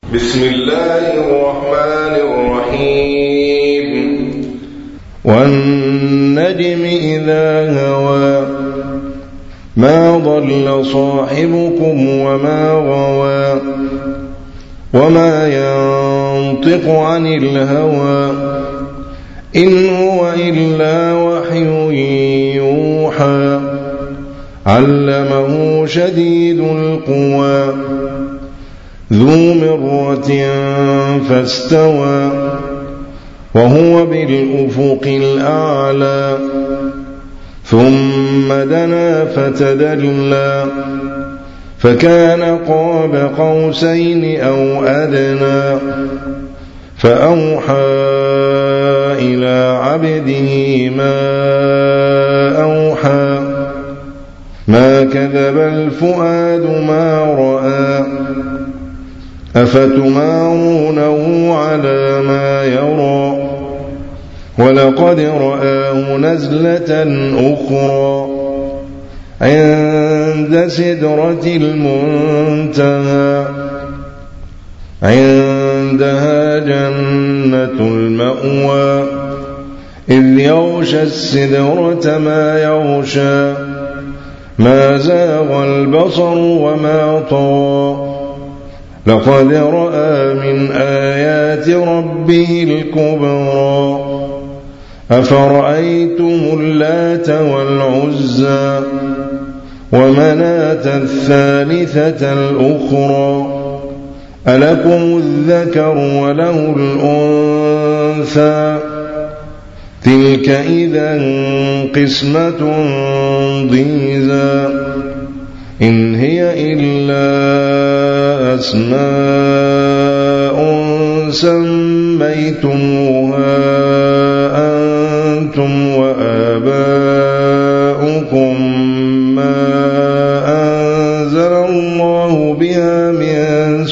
بسم الله الرحمن الرحيم. والنجم إذا هوى ما ضل صاحبكم وما غوى وما ينطق عن الهوى إن هو إلا وحي يوحى علمه شديد القوى ذو مرة فاستوى وهو بالأفق الأعلى ثم دنا فتدلى فكان قاب قوسين أو أدنى فأوحى إلى عبده ما أوحى ما كذب الفؤاد ما رأى أفتمارونه على ما يرى ولقد رآه نزلة أخرى عند سدرة المنتهى عندها جنة المأوى إذ يغشى السدرة ما يغشى ما زاغ البصر وما طغى لقد رأى من آيات ربه الكبرى أفرأيتم اللات والعزى ومناة الثالثة الأخرى ألكم الذكر وله الأنثى تلك إذا قسمة ضيزى إن هي إلا أسماء سميتموها أنتم وآباؤكم ما أنزل الله بها من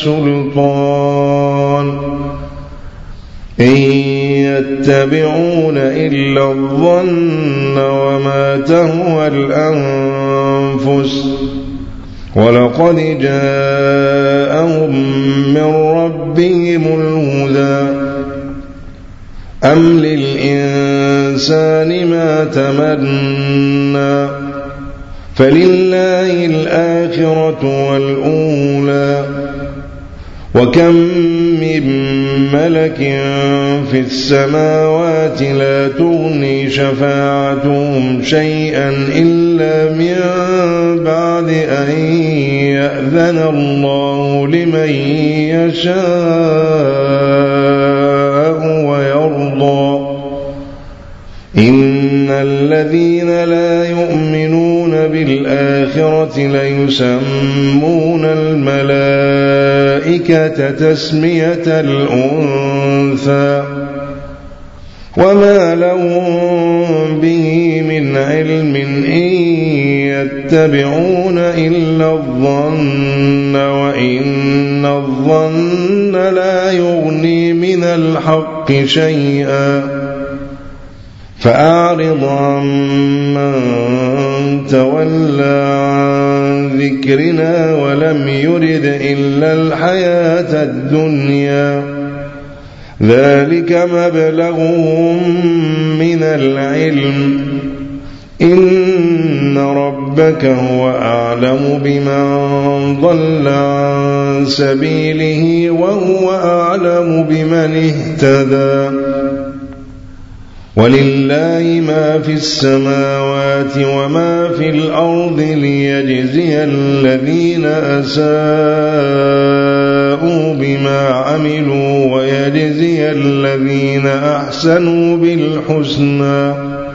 سلطان إن يتبعون إلا الظن وما تهوى الأنفس ولقد جاءهم من ربهم الهدى أم للإنسان ما تمنى فلله الآخرة والأولى وكم من ملك في السماوات لا تغني شفاعتهم شيئا إلا من بعد أن يأذن الله لمن يشاء ويرضى إن الذين لا يؤمنون بالآخرة ليسمون الملائكة تسمية الأنثى وما لهم به من علم إن يتبعون إلا الظن وإن الظن لا يغني من الحق شيئا فأعرض عمن تولى عن ذكرنا ولم يرد إلا الحياة الدنيا ذلك مبلغهم من العلم إن ربك هو أعلم بمن ضل عن سبيله وهو أعلم بمن اهتدى ولله ما في السماوات وما في الأرض ليجزي الذين أساءوا بما عملوا ويجزي الذين أحسنوا بالحسنى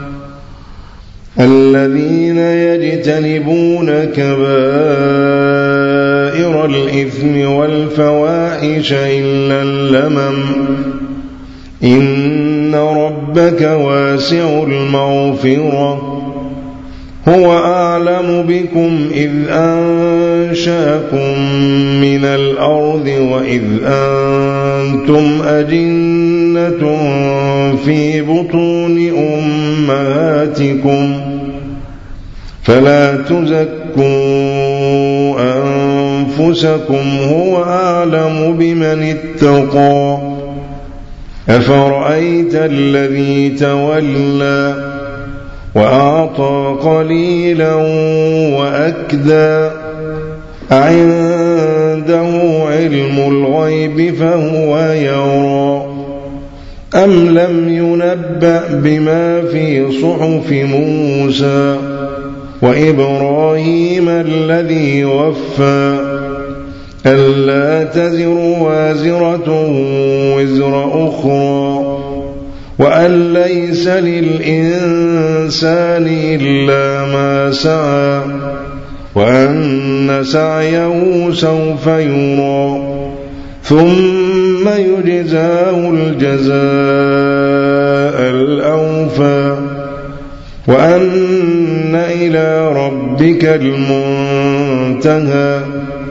الذين يجتنبون كبائر الإثم والفواحش إلا اللمم إن ربك واسع المغفرة هو أعلم بكم إذ أنشأكم من الأرض وإذ أنتم أجنة في بطون أمهاتكم فلا تزكوا أنفسكم هو أعلم بمن اتقى. أفرأيت الذي تولى وأعطى قليلا وأكدى أعنده علم الغيب فهو يرى أم لم ينبأ بما في صحف موسى وإبراهيم الذي وفى ألا تزر وازرة وزر أخرى وأن ليس للإنسان إلا ما سعى وأن سعيه سوف يرى ثم يجزاه الجزاء الأوفى وأن إلى ربك المنتهى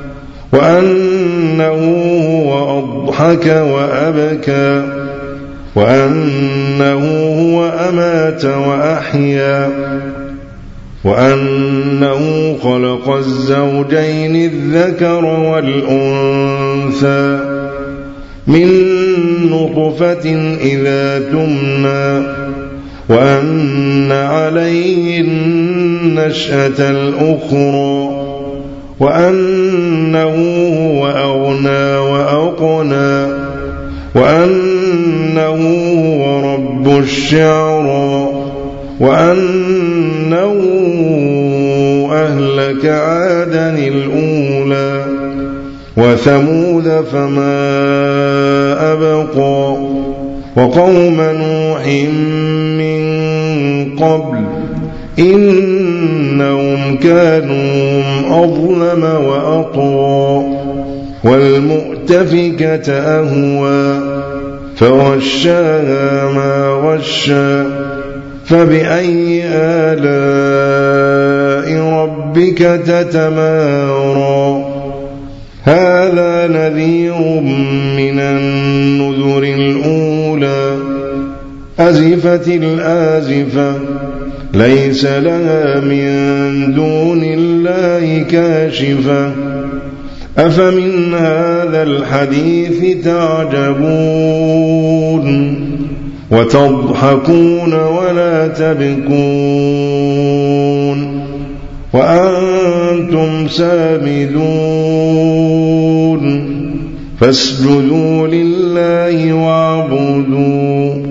وأنه هو أضحك وأبكى وأنه هو أمات وأحيا وأنه خلق الزوجين الذكر والأنثى من نطفة إذا تمنى وأن عليه النشأة الأخرى وأنه هو أغنى وأقنى وأنه هو رب الشعرى وأنه أهلك عادا الأولى وثمود فما أبقى وقوم نوح من قبل إنهم كانوا أظلم وأطغى والمؤتفكة أهوى فغشاها ما غشى فبأي آلاء ربك تتمارى هذا نذير من النذر الأولى أزفت الآزفة ليس لها من دون الله كاشفة أفمن هذا الحديث تعجبون وتضحكون ولا تبكون وأنتم سامدون فاسجدوا لله واعبدوا